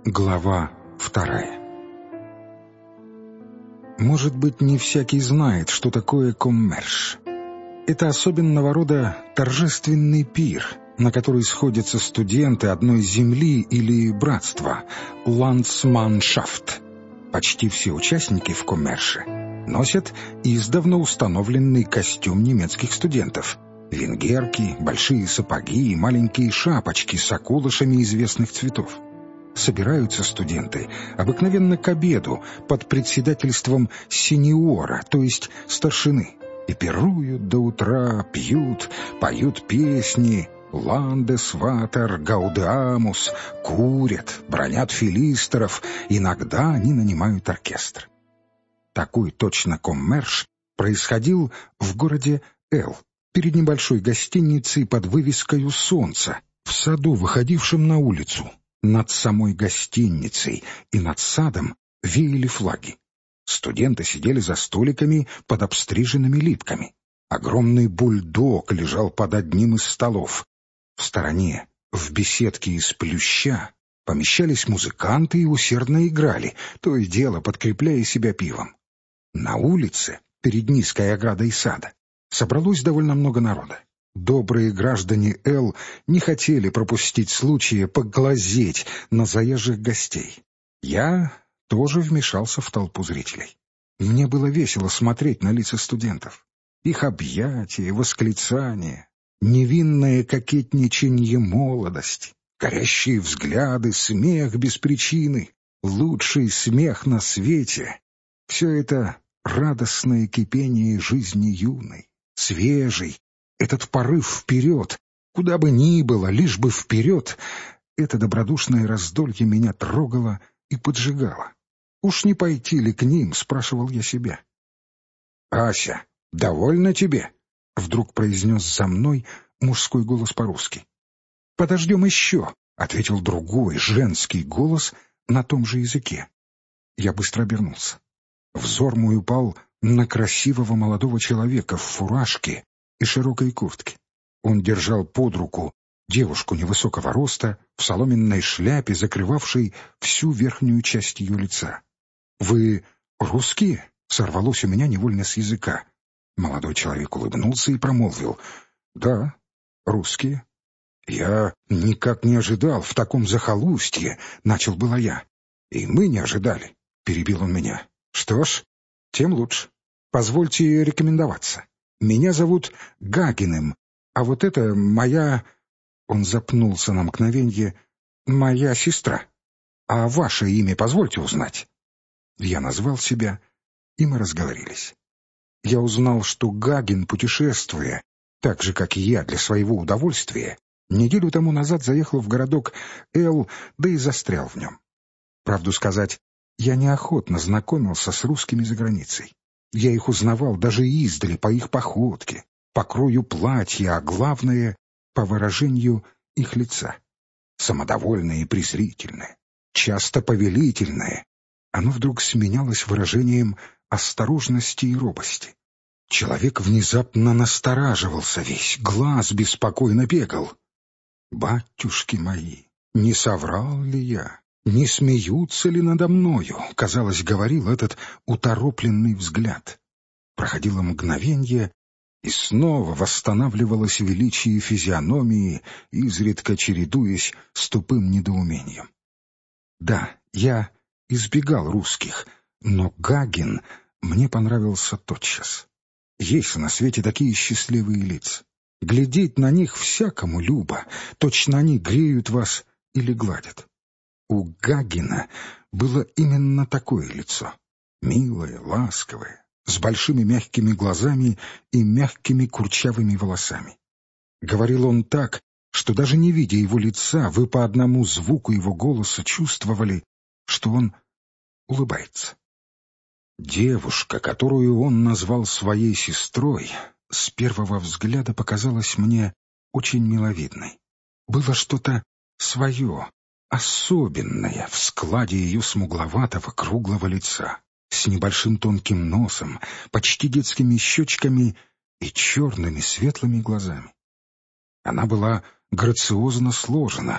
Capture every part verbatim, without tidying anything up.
Глава вторая. Может быть, не всякий знает, что такое коммерш. Это особенного рода торжественный пир, на который сходятся студенты одной земли или братства – ландсманшафт. Почти все участники в коммерше носят издавна установленный костюм немецких студентов – венгерки, большие сапоги и маленькие шапочки с околышами известных цветов. Собираются студенты обыкновенно к обеду под председательством сеньора, то есть старшины, и пируют до утра, пьют, поют песни «Ландес ватер гаудеамус», курят, бронят филистеров, иногда они нанимают оркестр. Такой точно коммерш происходил в городе Л, перед небольшой гостиницей под вывеской «Солнце», в саду, выходившем на улицу. Над самой гостиницей и над садом веяли флаги. Студенты сидели за столиками под обстриженными липками. Огромный бульдог лежал под одним из столов. В стороне, в беседке из плюща, помещались музыканты и усердно играли, то и дело подкрепляя себя пивом. На улице, перед низкой оградой сада, собралось довольно много народа. Добрые граждане Л не хотели пропустить случая поглазеть на заезжих гостей. Я тоже вмешался в толпу зрителей. Мне было весело смотреть на лица студентов. Их объятия, восклицания, невинное кокетничанье молодости, горящие взгляды, смех без причины, лучший смех на свете — все это радостное кипение жизни юной, свежей. Этот порыв вперед, куда бы ни было, лишь бы вперед, это добродушное раздолье меня трогало и поджигало. Уж не пойти ли к ним, спрашивал я себя. «Ася, довольно тебе?» — вдруг произнес за мной мужской голос по-русски. «Подождем еще», — ответил другой женский голос на том же языке. Я быстро обернулся. Взор мой упал на красивого молодого человека в фуражке и широкой куртке. Он держал под руку девушку невысокого роста в соломенной шляпе, закрывавшей всю верхнюю часть ее лица. «Вы русские?» — сорвалось у меня невольно с языка. Молодой человек улыбнулся и промолвил: «Да, русские». «Я никак не ожидал в таком захолустье», — начал было я. «И мы не ожидали», — перебил он меня. «Что ж, тем лучше. Позвольте рекомендоваться. Меня зовут Гагиным, а вот это моя...» Он запнулся на мгновенье. «Моя сестра. А ваше имя позвольте узнать?» Я назвал себя, и мы разговорились. Я узнал, что Гагин, путешествуя, так же, как и я, для своего удовольствия, неделю тому назад заехал в городок Л, да и застрял в нем. Правду сказать, я неохотно знакомился с русскими за границей. Я их узнавал даже издали по их походке, по крою платья, а главное — по выражению их лица. Самодовольное и презрительное, часто повелительное, оно вдруг сменялось выражением осторожности и робости. Человек внезапно настораживался весь, глаз беспокойно бегал. «Батюшки мои, не соврал ли я? Не смеются ли надо мною?» — казалось, говорил этот уторопленный взгляд. Проходило мгновенье, и снова восстанавливалось величие физиономии, изредка чередуясь с тупым недоумением. Да, я избегал русских, но Гагин мне понравился тотчас. Есть на свете такие счастливые лица. Глядеть на них всякому любо, точно они греют вас или гладят. У Гагина было именно такое лицо. Милое, ласковое, с большими мягкими глазами и мягкими курчавыми волосами. Говорил он так, что даже не видя его лица, вы по одному звуку его голоса чувствовали, что он улыбается. Девушка, которую он назвал своей сестрой, с первого взгляда показалась мне очень миловидной. Было что-то свое, особенное в складе ее смугловатого круглого лица, с небольшим тонким носом, почти детскими щечками и черными светлыми глазами. Она была грациозно сложена,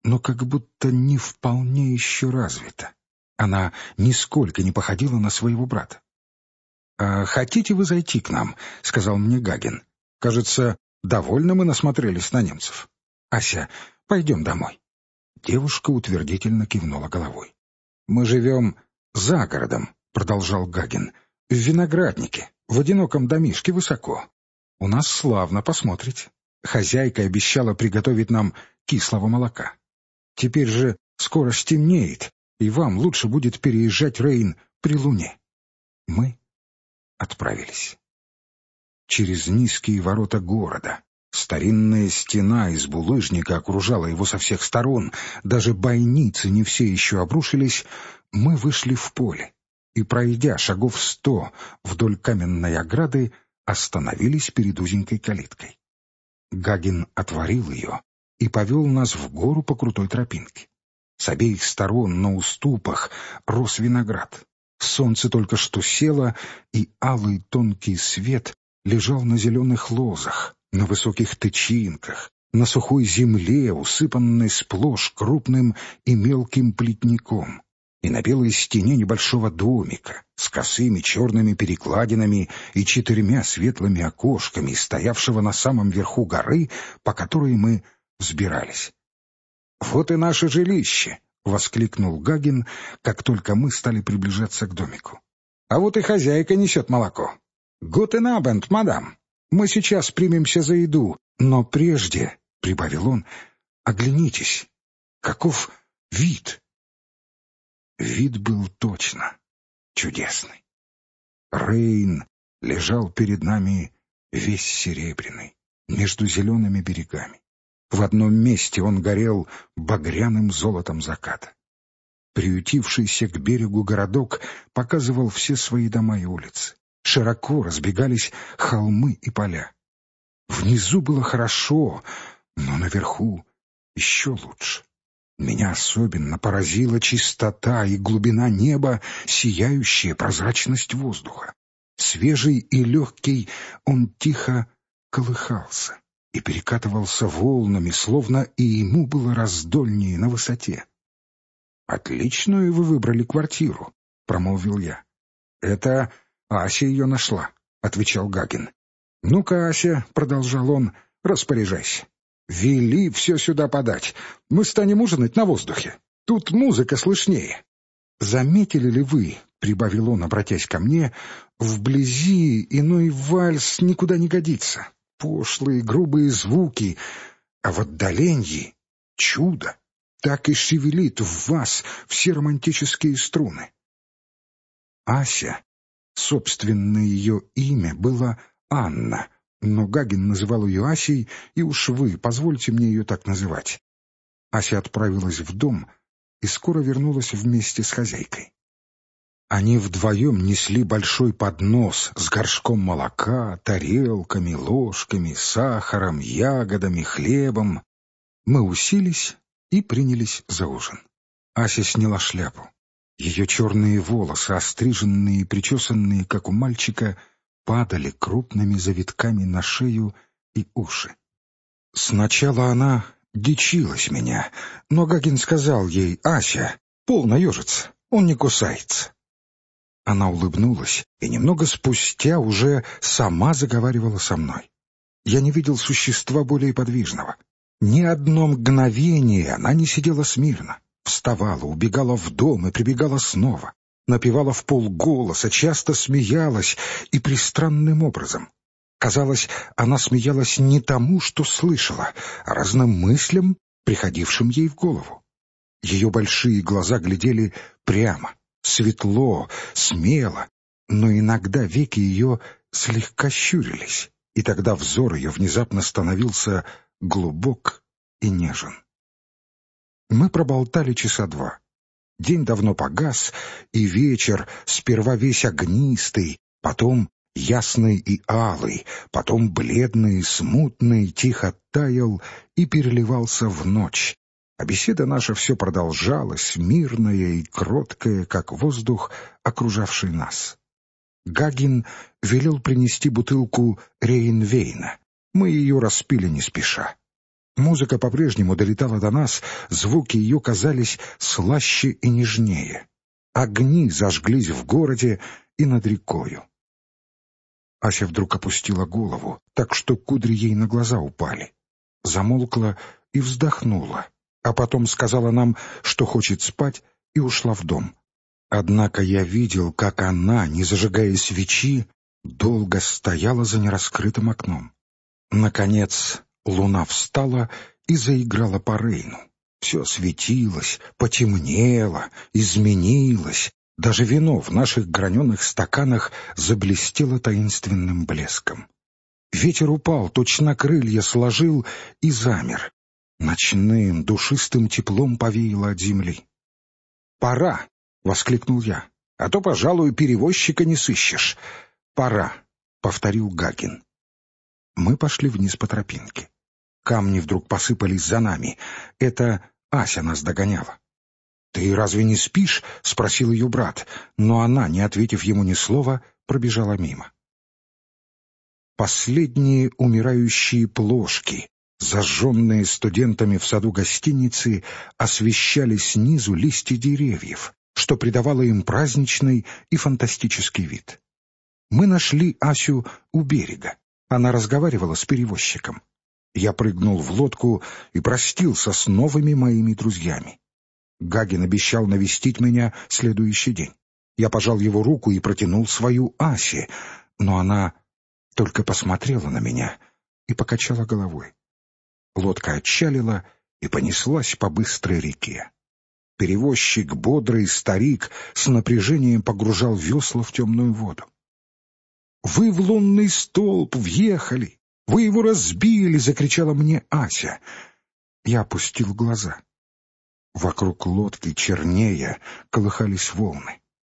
но как будто не вполне еще развита. Она нисколько не походила на своего брата. «А хотите вы зайти к нам?» — сказал мне Гагин. «Кажется, довольно мы насмотрелись на немцев. Ася, пойдем домой». Девушка утвердительно кивнула головой. «Мы живем за городом», — продолжал Гагин, — «в винограднике, в одиноком домишке высоко. У нас славно, посмотрите. Хозяйка обещала приготовить нам кислого молока. Теперь же скоро стемнеет, и вам лучше будет переезжать Рейн при луне». Мы отправились. Через низкие ворота города. Старинная стена из булыжника окружала его со всех сторон, даже бойницы не все еще обрушились. Мы вышли в поле и, пройдя шагов сто вдоль каменной ограды, остановились перед узенькой калиткой. Гагин отворил ее и повел нас в гору по крутой тропинке. С обеих сторон на уступах рос виноград. Солнце только что село, и алый тонкий свет лежал на зеленых лозах, на высоких тычинках, на сухой земле, усыпанной сплошь крупным и мелким плетником, и на белой стене небольшого домика с косыми черными перекладинами и четырьмя светлыми окошками, стоявшего на самом верху горы, по которой мы взбирались. «Вот и наше жилище!» — воскликнул Гагин, как только мы стали приближаться к домику. «А вот и хозяйка несет молоко. Гутен абенд, мадам. Мы сейчас примемся за еду, но прежде, — прибавил он, — оглянитесь, каков вид!» Вид был точно чудесный. Рейн лежал перед нами весь серебряный, между зелеными берегами. В одном месте он горел багряным золотом заката. Приютившийся к берегу городок показывал все свои дома и улицы. Широко разбегались холмы и поля. Внизу было хорошо, но наверху еще лучше. Меня особенно поразила чистота и глубина неба, сияющая прозрачность воздуха. Свежий и легкий он тихо колыхался и перекатывался волнами, словно и ему было раздольнее на высоте. «Отличную вы выбрали квартиру», — промолвил я. «Это Ася ее нашла», — отвечал Гагин. «Ну-ка, Ася», — продолжал он, — «распоряжайся. Вели все сюда подать. Мы станем ужинать на воздухе. Тут музыка слышнее. Заметили ли вы, — прибавил он, обратясь ко мне, — вблизи иной вальс никуда не годится. Пошлые, грубые звуки, а в отдалении — чудо. Так и шевелит в вас все романтические струны». Ася, собственное ее имя было Анна, но Гагин называл ее Асей, и уж вы позвольте мне ее так называть. Ася отправилась в дом и скоро вернулась вместе с хозяйкой. Они вдвоем несли большой поднос с горшком молока, тарелками, ложками, сахаром, ягодами, хлебом. Мы уселись и принялись за ужин. Ася сняла шляпу. Ее черные волосы, остриженные и причесанные, как у мальчика, падали крупными завитками на шею и уши. Сначала она дичилась меня, но Гагин сказал ей: «Ася, полно ежиться, он не кусается». Она улыбнулась и немного спустя уже сама заговаривала со мной. Я не видел существа более подвижного. Ни одно мгновение она не сидела смирно. Вставала, убегала в дом и прибегала снова. Напевала вполголоса, часто смеялась и пристранным образом. Казалось, она смеялась не тому, что слышала, а разным мыслям, приходившим ей в голову. Ее большие глаза глядели прямо, светло, смело, но иногда веки ее слегка щурились, и тогда взор ее внезапно становился глубок и нежен. Мы проболтали часа два. День давно погас, и вечер, сперва весь огнистый, потом ясный и алый, потом бледный и смутный, тихо таял и переливался в ночь. А беседа наша все продолжалась, мирная и кроткая, как воздух, окружавший нас. Гагин велел принести бутылку рейнвейна. Мы ее распили не спеша. Музыка по-прежнему долетала до нас, звуки ее казались слаще и нежнее. Огни зажглись в городе и над рекою. Ася вдруг опустила голову, так что кудри ей на глаза упали. Замолкла и вздохнула, а потом сказала нам, что хочет спать, и ушла в дом. Однако я видел, как она, не зажигая свечи, долго стояла за нераскрытым окном. Наконец луна встала и заиграла по Рейну. Все светилось, потемнело, изменилось. Даже вино в наших граненых стаканах заблестело таинственным блеском. Ветер упал, точно крылья сложил и замер. Ночным душистым теплом повеяло от земли. «Пора!» — воскликнул я. «А то, пожалуй, перевозчика не сыщешь». «Пора!» — повторил Гагин. Мы пошли вниз по тропинке. Камни вдруг посыпались за нами. Это Ася нас догоняла. «Ты разве не спишь?» — спросил ее брат, но она, не ответив ему ни слова, пробежала мимо. Последние умирающие плошки, зажженные студентами в саду гостиницы, освещали снизу листья деревьев, что придавало им праздничный и фантастический вид. Мы нашли Асю у берега. Она разговаривала с перевозчиком. Я прыгнул в лодку и простился с новыми моими друзьями. Гагин обещал навестить меня следующий день. Я пожал его руку и протянул свою Асе, но она только посмотрела на меня и покачала головой. Лодка отчалила и понеслась по быстрой реке. Перевозчик, бодрый старик, с напряжением погружал весла в темную воду. «Вы в лунный столб въехали! Вы его разбили!» — закричала мне Ася. Я опустил глаза. Вокруг лодки, чернея, колыхались волны.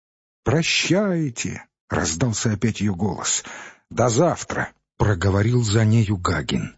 «Прощайте!» — раздался опять ее голос. «До завтра!» — проговорил за нею Гагин.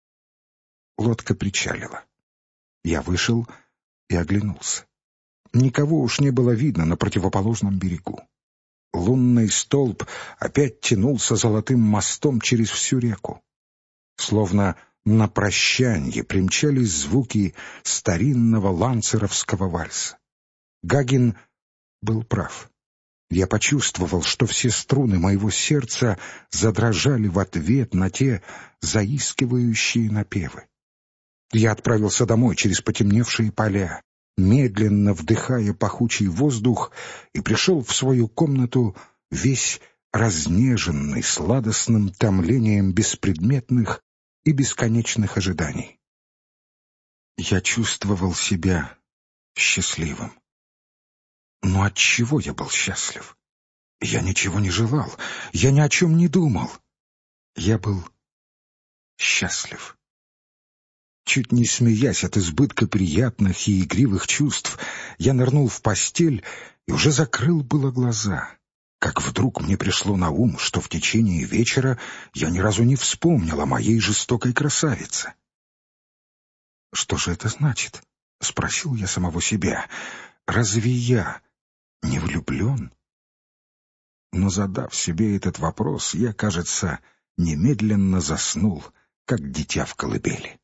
Лодка причалила. Я вышел и оглянулся. Никого уж не было видно на противоположном берегу. Лунный столб опять тянулся золотым мостом через всю реку. Словно на прощанье примчались звуки старинного ланцеровского вальса. Гагин был прав. Я почувствовал, что все струны моего сердца задрожали в ответ на те заискивающие напевы. Я отправился домой через потемневшие поля, медленно вдыхая пахучий воздух, и пришел в свою комнату весь разнеженный сладостным томлением беспредметных и бесконечных ожиданий. Я чувствовал себя счастливым. Но от чего я был счастлив? Я ничего не желал, я ни о чем не думал. Я был счастлив. Чуть не смеясь от избытка приятных и игривых чувств, я нырнул в постель и уже закрыл было глаза, как вдруг мне пришло на ум, что в течение вечера я ни разу не вспомнил о моей жестокой красавице. «Что же это значит?» — спросил я самого себя. «Разве я не влюблен?» Но, задав себе этот вопрос, я, кажется, немедленно заснул, как дитя в колыбели.